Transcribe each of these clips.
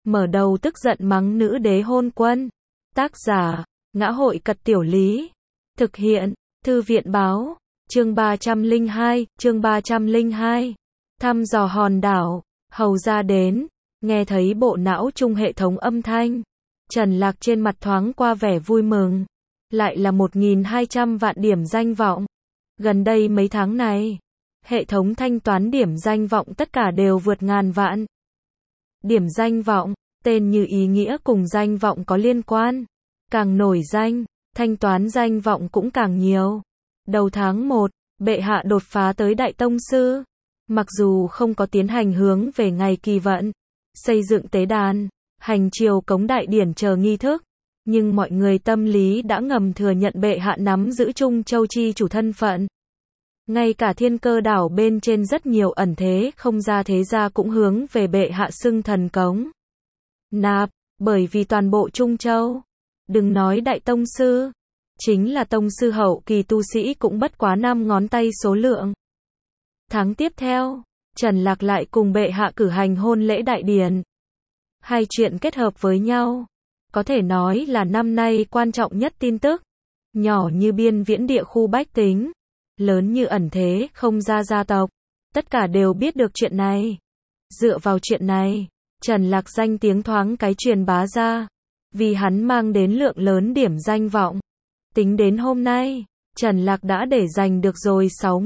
mở đầu tức giận mắng nữ đế hôn quân. Tác giả, Ngã Hội Cật Tiểu Lý. Thực hiện, Thư viện Báo. Chương 302, chương 302. Thăm dò hòn đảo, hầu ra đến, nghe thấy bộ não chung hệ thống âm thanh. Trần Lạc trên mặt thoáng qua vẻ vui mừng. Lại là 1.200 vạn điểm danh vọng. Gần đây mấy tháng này, hệ thống thanh toán điểm danh vọng tất cả đều vượt ngàn vạn. Điểm danh vọng, tên như ý nghĩa cùng danh vọng có liên quan. Càng nổi danh, thanh toán danh vọng cũng càng nhiều. Đầu tháng 1, bệ hạ đột phá tới Đại Tông Sư. Mặc dù không có tiến hành hướng về ngày kỳ vận, xây dựng tế đàn, hành triều cống đại điển chờ nghi thức, nhưng mọi người tâm lý đã ngầm thừa nhận bệ hạ nắm giữ Trung Châu chi chủ thân phận. Ngay cả Thiên Cơ đảo bên trên rất nhiều ẩn thế không ra thế gia cũng hướng về bệ hạ xưng thần cống nạp, bởi vì toàn bộ Trung Châu, đừng nói Đại Tông Sư, chính là Tông Sư hậu kỳ tu sĩ cũng bất quá 5 ngón tay số lượng. Tháng tiếp theo, Trần Lạc lại cùng bệ hạ cử hành hôn lễ đại điển. Hai chuyện kết hợp với nhau, có thể nói là năm nay quan trọng nhất tin tức. Nhỏ như biên viễn địa khu bách tính, lớn như ẩn thế không ra gia tộc, tất cả đều biết được chuyện này. Dựa vào chuyện này, Trần Lạc danh tiếng thoáng cái truyền bá ra, vì hắn mang đến lượng lớn điểm danh vọng. Tính đến hôm nay, Trần Lạc đã để giành được rồi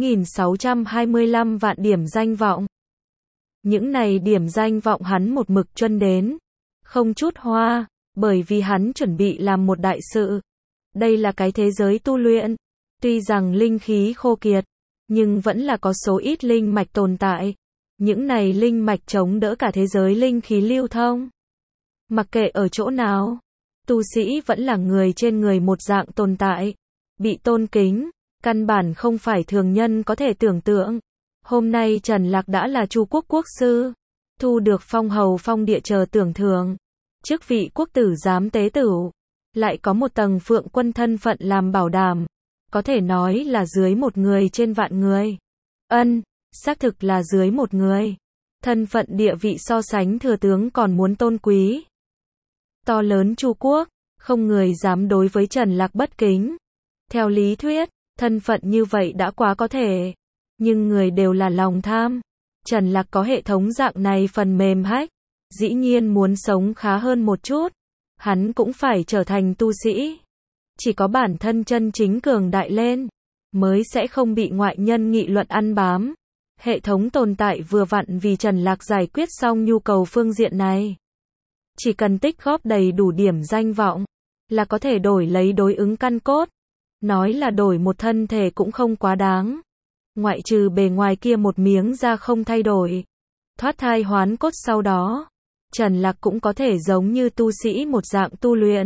6.625 vạn điểm danh vọng. Những này điểm danh vọng hắn một mực truân đến, không chút hoa, bởi vì hắn chuẩn bị làm một đại sự. Đây là cái thế giới tu luyện, tuy rằng linh khí khô kiệt, nhưng vẫn là có số ít linh mạch tồn tại. Những này linh mạch chống đỡ cả thế giới linh khí lưu thông. Mặc kệ ở chỗ nào, tu sĩ vẫn là người trên người một dạng tồn tại, bị tôn kính, căn bản không phải thường nhân có thể tưởng tượng. Hôm nay Trần Lạc đã là Chu quốc quốc sư, thu được phong hầu phong địa chờ tưởng thưởng, chức vị quốc tử giám tế tửu, lại có một tầng phượng quân thân phận làm bảo đảm, có thể nói là dưới một người trên vạn người. Xác thực là dưới một người. Thân phận địa vị so sánh thừa tướng còn muốn tôn quý. To lớn Chu quốc, không người dám đối với Trần Lạc bất kính. Theo lý thuyết, thân phận như vậy đã quá có thể. Nhưng người đều là lòng tham. Trần Lạc có hệ thống dạng này phần mềm hack, dĩ nhiên muốn sống khá hơn một chút. Hắn cũng phải trở thành tu sĩ. Chỉ có bản thân chân chính cường đại lên, mới sẽ không bị ngoại nhân nghị luận ăn bám. Hệ thống tồn tại vừa vặn vì Trần Lạc giải quyết xong nhu cầu phương diện này. Chỉ cần tích góp đầy đủ điểm danh vọng, là có thể đổi lấy đối ứng căn cốt. Nói là đổi một thân thể cũng không quá đáng. Ngoại trừ bề ngoài kia một miếng da không thay đổi, thoát thai hoán cốt sau đó, Trần Lạc cũng có thể giống như tu sĩ một dạng tu luyện.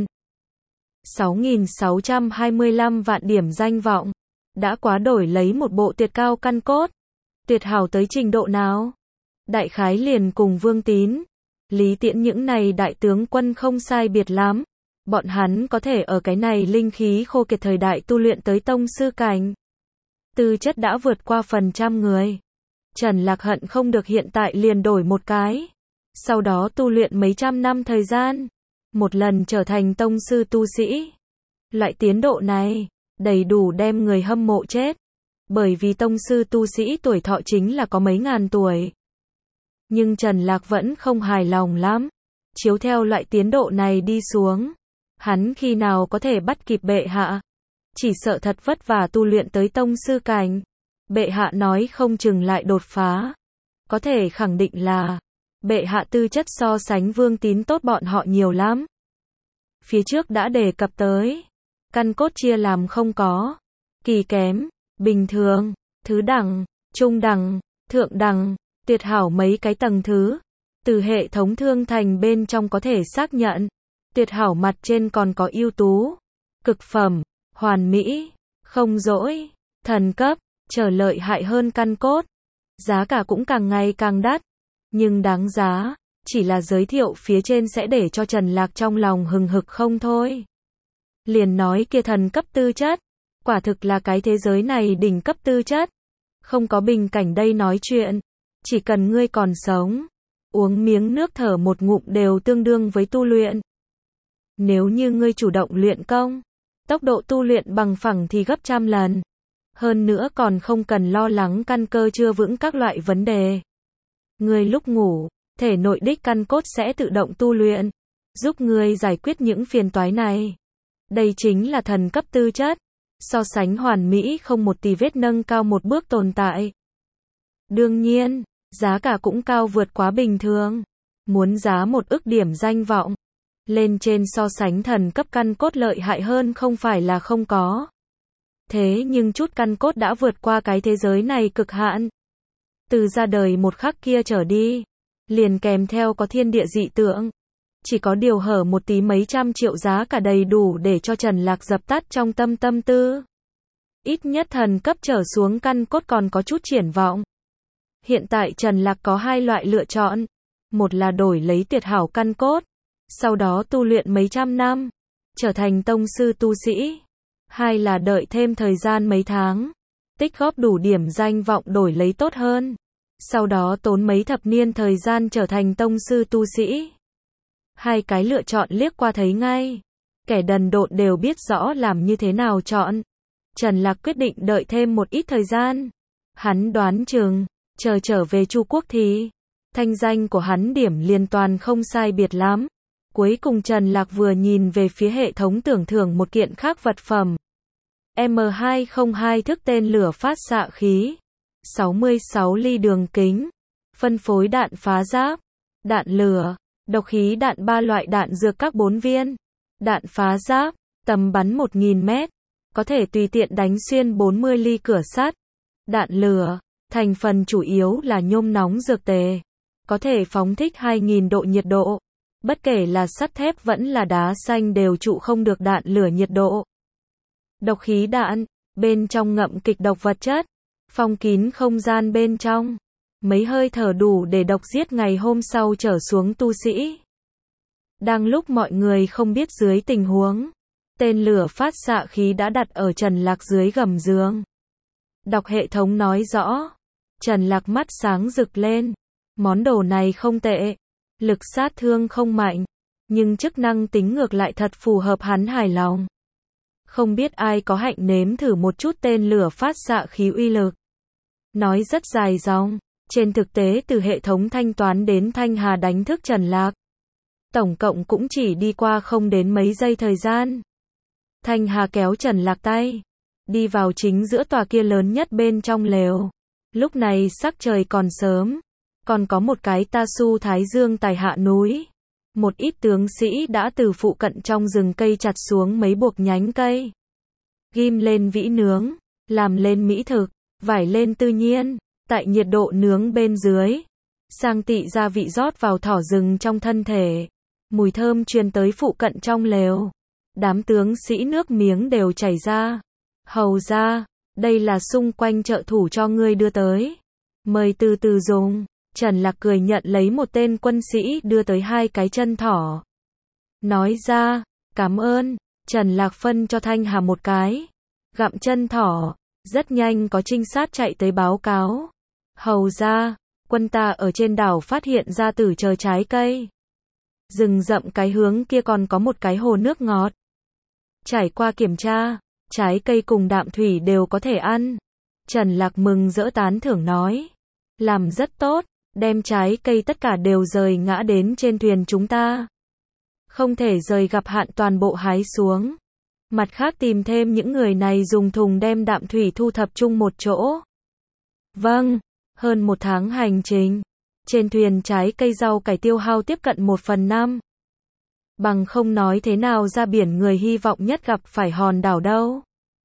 6.625 vạn điểm danh vọng, đã quá đổi lấy một bộ tuyệt cao căn cốt. Tuyệt hảo tới trình độ nào? Đại khái liền cùng Vương Tín, Lý Tiễn những này đại tướng quân không sai biệt lắm. Bọn hắn có thể ở cái này linh khí khô kiệt thời đại tu luyện tới tông sư cảnh. Tư chất đã vượt qua phần trăm người. Trần Lạc hận không được hiện tại liền đổi một cái. Sau đó tu luyện mấy trăm năm thời gian. Một lần trở thành tông sư tu sĩ. Loại tiến độ này, đầy đủ đem người hâm mộ chết. Bởi vì tông sư tu sĩ tuổi thọ chính là có mấy ngàn tuổi. Nhưng Trần Lạc vẫn không hài lòng lắm. Chiếu theo loại tiến độ này đi xuống, hắn khi nào có thể bắt kịp bệ hạ? Chỉ sợ thật vất vả tu luyện tới tông sư cảnh. Bệ hạ nói không chừng lại đột phá. Có thể khẳng định là bệ hạ tư chất so sánh Vương Tín tốt bọn họ nhiều lắm. Phía trước đã đề cập tới, căn cốt chia làm không có, kỳ kém, bình thường, thứ đẳng, trung đẳng, thượng đẳng, tuyệt hảo mấy cái tầng thứ. Từ hệ thống thương thành bên trong có thể xác nhận, tuyệt hảo mặt trên còn có ưu tú, cực phẩm, hoàn mỹ, không dỗi, thần cấp, trở lợi hại hơn căn cốt. Giá cả cũng càng ngày càng đắt, nhưng đáng giá, chỉ là giới thiệu phía trên sẽ để cho Trần Lạc trong lòng hừng hực không thôi. Liền nói kia thần cấp tư chất, quả thực là cái thế giới này đỉnh cấp tư chất. Không có bình cảnh đây nói chuyện, chỉ cần ngươi còn sống, Uống miếng nước thở một ngụm đều tương đương với tu luyện. Nếu như ngươi chủ động luyện công, tốc độ tu luyện bằng phẳng thì gấp trăm lần. Hơn nữa còn không cần lo lắng căn cơ chưa vững các loại vấn đề. Ngươi lúc ngủ, thể nội đích căn cốt sẽ tự động tu luyện, giúp ngươi giải quyết những phiền toái này. Đây chính là thần cấp tư chất, so sánh hoàn mỹ không một tì vết nâng cao một bước tồn tại. Đương nhiên, giá cả cũng cao vượt quá bình thường. Muốn giá 1 ức điểm danh vọng, lên trên so sánh thần cấp căn cốt lợi hại hơn không phải là không có. Thế nhưng chút căn cốt đã vượt qua cái thế giới này cực hạn. Từ ra đời một khắc kia trở đi, liền kèm theo có thiên địa dị tượng. Chỉ có điều hở một tí mấy trăm triệu giá cả đầy đủ để cho Trần Lạc dập tắt trong tâm tư. Ít nhất thần cấp trở xuống căn cốt còn có chút triển vọng. Hiện tại Trần Lạc có 2 loại lựa chọn. Một là đổi lấy tuyệt hảo căn cốt, sau đó tu luyện mấy trăm năm, trở thành tông sư tu sĩ. 2 là đợi thêm thời gian mấy tháng, tích góp đủ điểm danh vọng đổi lấy tốt hơn. Sau đó tốn mấy thập niên thời gian trở thành tông sư tu sĩ. 2 cái lựa chọn liếc qua thấy ngay. Kẻ đần độn đều biết rõ làm như thế nào chọn. Trần Lạc quyết định đợi thêm một ít thời gian. Hắn đoán chừng, chờ trở về Chu Quốc thì thanh danh của hắn điểm liền toàn không sai biệt lắm. Cuối cùng Trần Lạc vừa nhìn về phía hệ thống tưởng thưởng một kiện khác vật phẩm. M202 thức tên lửa phát xạ khí. 66 ly đường kính. Phân phối đạn phá giáp, đạn lửa, độc khí đạn 3 loại đạn dược các 4 viên. Đạn phá giáp, tầm bắn 1000 mét. Có thể tùy tiện đánh xuyên 40 ly cửa sắt. Đạn lửa, thành phần chủ yếu là nhôm nóng dược tề. Có thể phóng thích 2000 độ nhiệt độ. Bất kể là sắt thép vẫn là đá xanh đều trụ không được đạn lửa nhiệt độ. Độc khí đạn, bên trong ngậm kịch độc vật chất, phong kín không gian bên trong. Mấy hơi thở đủ để độc giết ngày hôm sau trở xuống tu sĩ. Đang lúc mọi người không biết dưới tình huống, tên lửa phát xạ khí đã đặt ở Trần Lạc dưới gầm giường. Đọc hệ thống nói rõ. Trần Lạc mắt sáng rực lên. Món đồ này không tệ. Lực sát thương không mạnh, nhưng chức năng tính ngược lại thật phù hợp hắn hài lòng. Không biết ai có hạnh nếm thử một chút tên lửa phát xạ khí uy lực. Nói rất dài dòng. Trên thực tế từ hệ thống thanh toán đến Thanh Hà đánh thức Trần Lạc, tổng cộng cũng chỉ đi qua không đến mấy giây thời gian. Thanh Hà kéo Trần Lạc tay, đi vào chính giữa tòa kia lớn nhất bên trong lều. Lúc này sắc trời còn sớm, còn có một cái ta su thái dương tài hạ núi. Một ít tướng sĩ đã từ phụ cận trong rừng cây chặt xuống mấy buộc nhánh cây. Ghim lên vĩ nướng, làm lên mỹ thực, vải lên tự nhiên, tại nhiệt độ nướng bên dưới. Sang tị gia vị rót vào thỏ rừng trong thân thể. Mùi thơm truyền tới phụ cận trong lều. Đám tướng sĩ nước miếng đều chảy ra. Hầu ra, đây là xung quanh trợ thủ cho ngươi đưa tới. Mời từ từ dùng. Trần Lạc cười nhận lấy một tên quân sĩ đưa tới 2 cái chân thỏ. Nói ra, cảm ơn. Trần Lạc phân cho Thanh Hà một cái. Gặm chân thỏ. Rất nhanh có trinh sát chạy tới báo cáo. Hầu ra, quân ta ở trên đảo phát hiện ra tử chờ trái cây. Rừng rậm cái hướng kia còn có một cái hồ nước ngọt. Trải qua kiểm tra, trái cây cùng đạm thủy đều có thể ăn. Trần Lạc mừng rỡ tán thưởng nói. Làm rất tốt, đem trái cây tất cả đều rời ngã đến trên thuyền chúng ta. Không thể rời gặp hạn toàn bộ hái xuống. Mặt khác tìm thêm những người này dùng thùng đem đạm thủy thu thập chung một chỗ. Vâng, hơn 1 tháng hành trình. Trên thuyền trái cây rau cải tiêu hao tiếp cận 1/5. Bằng không nói thế nào ra biển người hy vọng nhất gặp phải hòn đảo đâu.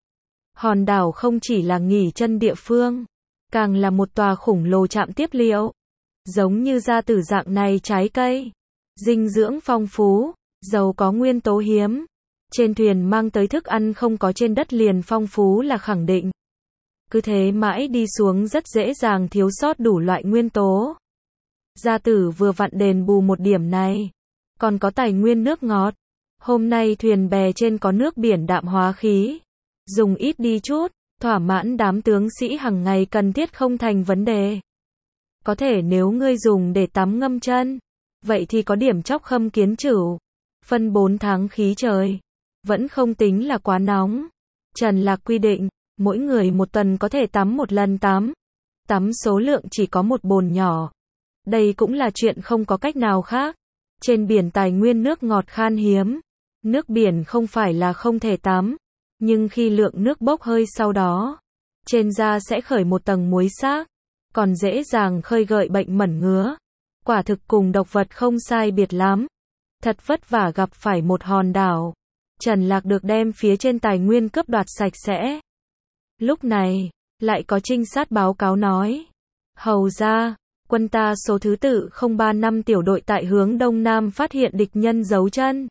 Hòn đảo không chỉ là nghỉ chân địa phương, càng là một tòa khủng lồ trạm tiếp liệu. Giống như gia tử dạng này trái cây, dinh dưỡng phong phú, giàu có nguyên tố hiếm. Trên thuyền mang tới thức ăn không có trên đất liền phong phú là khẳng định. Cứ thế mãi đi xuống rất dễ dàng thiếu sót đủ loại nguyên tố. Gia tử vừa vặn đền bù một điểm này. Còn có tài nguyên nước ngọt. Hôm nay thuyền bè trên có nước biển đạm hóa khí. Dùng ít đi chút, thỏa mãn đám tướng sĩ hàng ngày cần thiết không thành vấn đề. Có thể nếu ngươi dùng để tắm ngâm chân, vậy thì có điểm chóc khâm kiến chửu. Phân 4 tháng khí trời, vẫn không tính là quá nóng. Trần Lạc quy định, mỗi người một tuần có thể tắm một lần tắm. Tắm số lượng chỉ có một bồn nhỏ. Đây cũng là chuyện không có cách nào khác. Trên biển tài nguyên nước ngọt khan hiếm. Nước biển không phải là không thể tắm, nhưng khi lượng nước bốc hơi sau đó, trên da sẽ khởi một tầng muối xác, còn dễ dàng khơi gợi bệnh mẩn ngứa. Quả thực cùng độc vật không sai biệt lắm. Thật vất vả gặp phải một hòn đảo. Trần Lạc được đem phía trên tài nguyên cướp đoạt sạch sẽ. Lúc này, lại có trinh sát báo cáo nói. Hầu ra, quân ta số thứ tự 035 tiểu đội tại hướng đông nam phát hiện địch nhân giấu chân.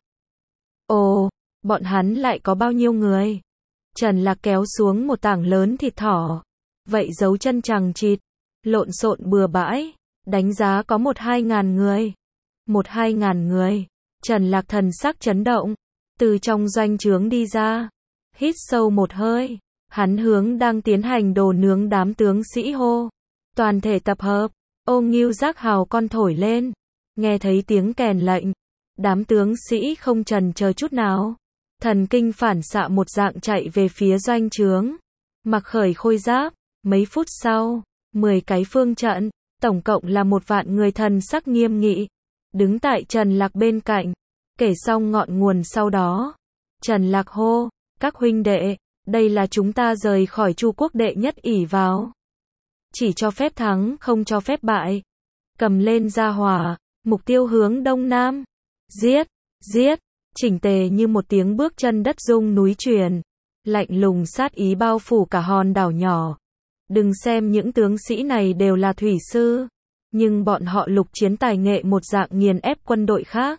Ồ, bọn hắn lại có bao nhiêu người? Trần Lạc kéo xuống một tảng lớn thịt thỏ. Vậy giấu chân chằng chịt, lộn xộn bừa bãi, đánh giá có 1-2 ngàn người. 1-2 ngàn người. Trần Lạc thần sắc chấn động, từ trong doanh trướng đi ra, hít sâu một hơi, hắn hướng đang tiến hành đồ nướng đám tướng sĩ hô. Toàn thể tập hợp, ô nghưu giác hào con thổi lên, nghe thấy tiếng kèn lệnh, đám tướng sĩ không chần chờ chút nào, thần kinh phản xạ một dạng chạy về phía doanh trướng, mặc khởi khôi giáp. Mấy phút sau, 10 cái phương trận, tổng cộng là 1 vạn người thần sắc nghiêm nghị, đứng tại Trần Lạc bên cạnh, kể xong ngọn nguồn sau đó. Trần Lạc hô, các huynh đệ, đây là chúng ta rời khỏi Chu quốc đệ nhất ỷ vào. Chỉ cho phép thắng, không cho phép bại. Cầm lên ra hỏa, mục tiêu hướng đông nam. Giết, giết, chỉnh tề như một tiếng bước chân đất rung núi truyền. Lạnh lùng sát ý bao phủ cả hòn đảo nhỏ. Đừng xem những tướng sĩ này đều là thủy sư, nhưng bọn họ lục chiến tài nghệ một dạng nghiền ép quân đội khác.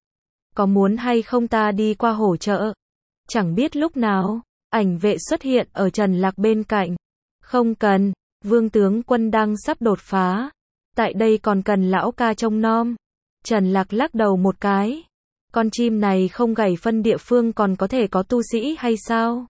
Có muốn hay không ta đi qua hỗ trợ? Chẳng biết lúc nào, ảnh vệ xuất hiện ở Trần Lạc bên cạnh. Không cần, vương tướng quân đang sắp đột phá. Tại đây còn cần lão ca trông nom. Trần Lạc lắc đầu một cái. Con chim này không gảy phân địa phương còn có thể có tu sĩ hay sao?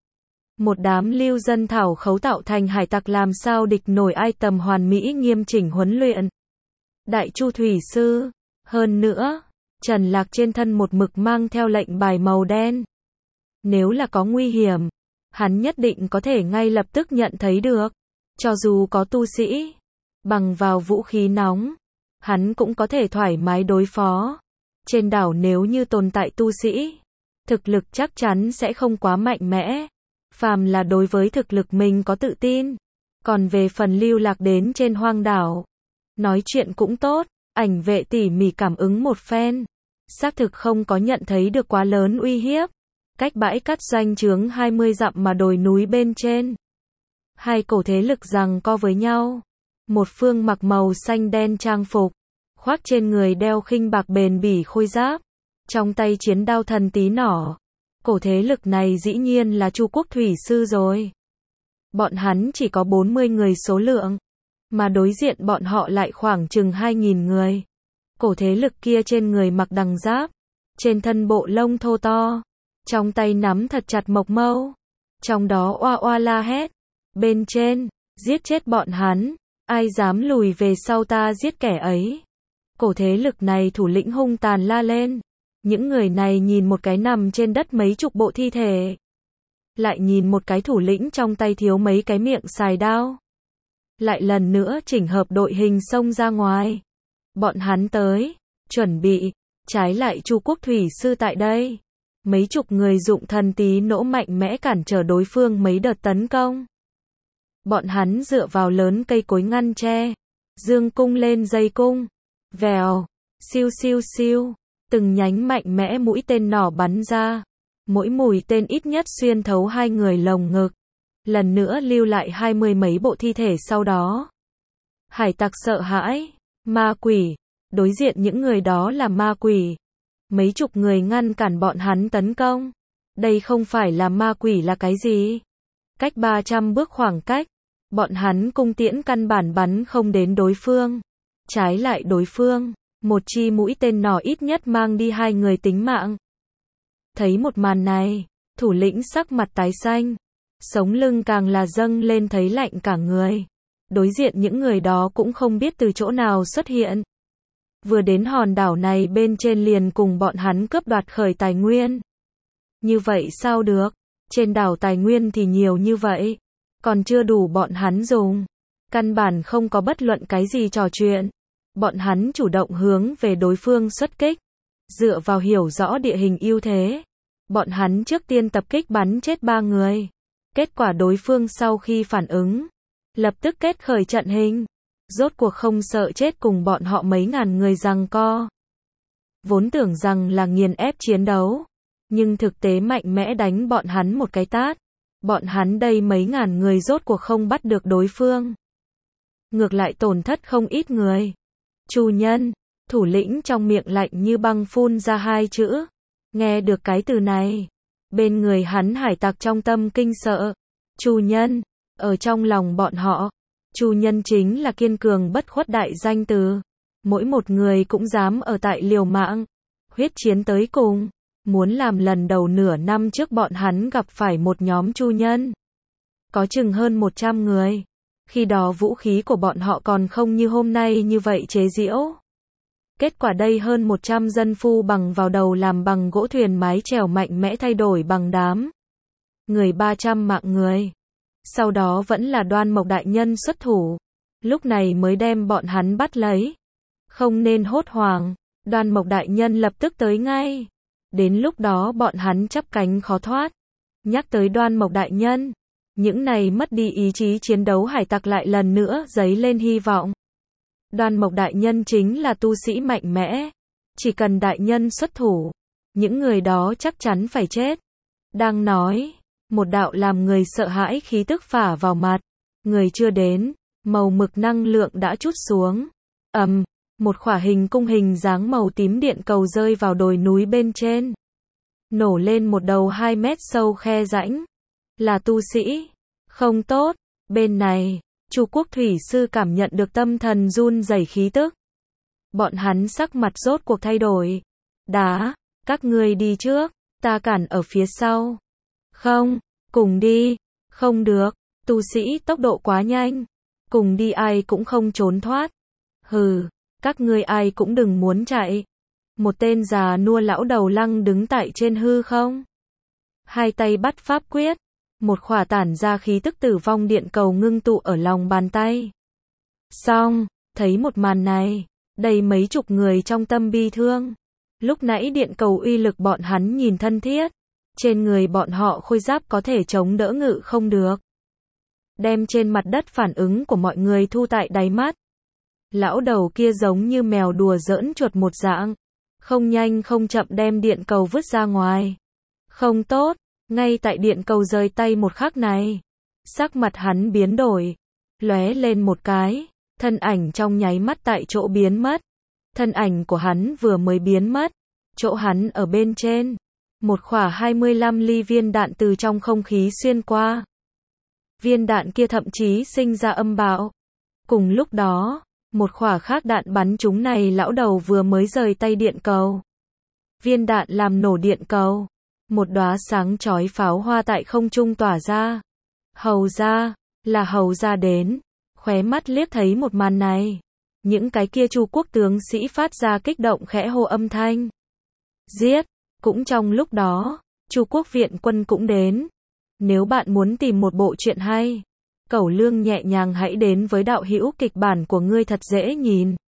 Một đám lưu dân thảo khấu tạo thành hải tặc làm sao địch nổi ai tầm hoàn mỹ nghiêm chỉnh huấn luyện. Đại Chu thủy sư. Hơn nữa, Trần Lạc trên thân một mực mang theo lệnh bài màu đen. Nếu là có nguy hiểm, hắn nhất định có thể ngay lập tức nhận thấy được. Cho dù có tu sĩ, bằng vào vũ khí nóng, hắn cũng có thể thoải mái đối phó. Trên đảo nếu như tồn tại tu sĩ, thực lực chắc chắn sẽ không quá mạnh mẽ. Phàm là đối với thực lực mình có tự tin. Còn về phần lưu lạc đến trên hoang đảo, nói chuyện cũng tốt, ảnh vệ tỉ mỉ cảm ứng một phen. Xác thực không có nhận thấy được quá lớn uy hiếp. Cách bãi cát doanh trướng 20 dặm mà đồi núi bên trên. Hai cổ thế lực giằng co với nhau. Một phương mặc màu xanh đen trang phục, khoác trên người đeo khinh bạc bền bỉ khôi giáp, trong tay chiến đao thần tí nỏ. Cổ thế lực này dĩ nhiên là Chu quốc thủy sư rồi. Bọn hắn chỉ có 40 người số lượng, mà đối diện bọn họ lại khoảng chừng 2.000 người. Cổ thế lực kia trên người mặc đằng giáp, trên thân bộ lông thô to, trong tay nắm thật chặt mộc mâu, trong đó oa oa la hét. Bên trên, giết chết bọn hắn, ai dám lùi về sau ta giết kẻ ấy. Cổ thế lực này thủ lĩnh hung tàn la lên. Những người này nhìn một cái nằm trên đất mấy chục bộ thi thể, lại nhìn một cái thủ lĩnh trong tay thiếu mấy cái miệng xài đao, lại lần nữa chỉnh hợp đội hình xông ra ngoài. Bọn hắn tới, chuẩn bị, trái lại Chu quốc thủy sư tại đây. Mấy chục người dụng thần tí nỗ mạnh mẽ cản trở đối phương mấy đợt tấn công. Bọn hắn dựa vào lớn cây cối ngăn tre, dương cung lên dây cung, vèo, siêu siêu siêu, từng nhánh mạnh mẽ mũi tên nỏ bắn ra, mỗi mũi tên ít nhất xuyên thấu hai người lồng ngực, lần nữa lưu lại 20 mấy bộ thi thể sau đó. Hải tặc sợ hãi, ma quỷ, đối diện những người đó là ma quỷ. Mấy chục người ngăn cản bọn hắn tấn công. Đây không phải là ma quỷ là cái gì? Cách 300 bước khoảng cách, bọn hắn cung tiễn căn bản bắn không đến đối phương. Trái lại đối phương, một chi mũi tên nỏ ít nhất mang đi 2 người tính mạng. Thấy một màn này, thủ lĩnh sắc mặt tái xanh, sống lưng càng là dâng lên thấy lạnh cả người. đối diện những người đó cũng không biết từ chỗ nào xuất hiện. Vừa đến hòn đảo này bên trên liền cùng bọn hắn cướp đoạt khởi tài nguyên. Như vậy sao được? Trên đảo tài nguyên thì nhiều như vậy, còn chưa đủ bọn hắn dùng. Căn bản không có bất luận cái gì trò chuyện. Bọn hắn chủ động hướng về đối phương xuất kích. Dựa vào hiểu rõ địa hình ưu thế, bọn hắn trước tiên tập kích bắn chết 3 người. Kết quả đối phương sau khi phản ứng, lập tức kết khởi trận hình. Rốt cuộc không sợ chết cùng bọn họ mấy ngàn người giằng co. Vốn tưởng rằng là nghiền ép chiến đấu, nhưng thực tế mạnh mẽ đánh bọn hắn một cái tát. Bọn hắn đây mấy ngàn người rốt cuộc không bắt được đối phương. Ngược lại tổn thất không ít người. Chủ nhân, thủ lĩnh trong miệng lạnh như băng phun ra 2 chữ. Nghe được cái từ này, bên người hắn hải tặc trong tâm kinh sợ. Chủ nhân, ở trong lòng bọn họ, chủ nhân chính là kiên cường bất khuất đại danh từ. Mỗi một người cũng dám ở tại liều mạng, huyết chiến tới cùng. Muốn làm lần đầu nửa năm trước bọn hắn gặp phải một nhóm chủ nhân. Có chừng hơn 100 người. Khi đó vũ khí của bọn họ còn không như hôm nay như vậy chế giễu. Kết quả đây hơn 100 dân phu bằng vào đầu làm bằng gỗ thuyền mái chèo mạnh mẽ thay đổi bằng đám người 300 mạng người. Sau đó vẫn là Đoan Mộc đại nhân xuất thủ. Lúc này mới đem bọn hắn bắt lấy. Không nên hốt hoảng. Đoan Mộc đại nhân lập tức tới ngay. Đến lúc đó bọn hắn chắp cánh khó thoát. Nhắc tới Đoan Mộc đại nhân, những này mất đi ý chí chiến đấu hải tặc lại lần nữa dấy lên hy vọng. Đoan Mộc đại nhân chính là tu sĩ mạnh mẽ. Chỉ cần đại nhân xuất thủ, những người đó chắc chắn phải chết. Đang nói, một đạo làm người sợ hãi khí tức phả vào mặt. Người chưa đến, màu mực năng lượng đã trút xuống. Một khỏa hình cung hình dáng màu tím điện cầu rơi vào đồi núi bên trên. Nổ lên một đầu 2 mét sâu khe rãnh. Là tu sĩ. Không tốt. Bên này, Chu Quốc Thủy Sư cảm nhận được tâm thần run rẩy khí tức. Bọn hắn sắc mặt rốt cuộc thay đổi. Đá, các ngươi đi trước, ta cản ở phía sau. Không, cùng đi. Không được, tu sĩ tốc độ quá nhanh. Cùng đi ai cũng không trốn thoát. Hừ. Các ngươi ai cũng đừng muốn chạy. Một tên già nua lão đầu lăng đứng tại trên hư không. Hai tay bắt pháp quyết. Một khỏa tản ra khí tức tử vong điện cầu ngưng tụ ở lòng bàn tay. Xong, thấy một màn này, đầy mấy chục người trong tâm bi thương. Lúc nãy điện cầu uy lực bọn hắn nhìn thân thiết. Trên người bọn họ khôi giáp có thể chống đỡ ngự không được. Đem trên mặt đất phản ứng của mọi người thu tại đáy mắt. Lão đầu kia giống như mèo đùa giỡn chuột một dạng. Không nhanh không chậm đem điện cầu vứt ra ngoài. Không tốt, ngay tại điện cầu rời tay một khắc này. Sắc mặt hắn biến đổi. Lóe lên một cái. Thân ảnh trong nháy mắt tại chỗ biến mất. Thân ảnh của hắn vừa mới biến mất. Chỗ hắn ở bên trên. Một khỏa 25 ly viên đạn từ trong không khí xuyên qua. Viên đạn kia thậm chí sinh ra âm bạo. Cùng lúc đó, một khỏa khác đạn bắn trúng này lão đầu vừa mới rời tay điện cầu. Viên đạn làm nổ điện cầu. Một đóa sáng chói pháo hoa tại không trung tỏa ra. Hầu ra, là hầu ra đến. Khóe mắt liếc thấy một màn này. Những cái kia Chu quốc tướng sĩ phát ra kích động khẽ hô âm thanh. Giết! Cũng trong lúc đó, Chu quốc viện quân cũng đến. Nếu bạn muốn tìm một bộ truyện hay, Cẩu Lương nhẹ nhàng hãy đến với đạo hữu kịch bản của ngươi thật dễ nhìn.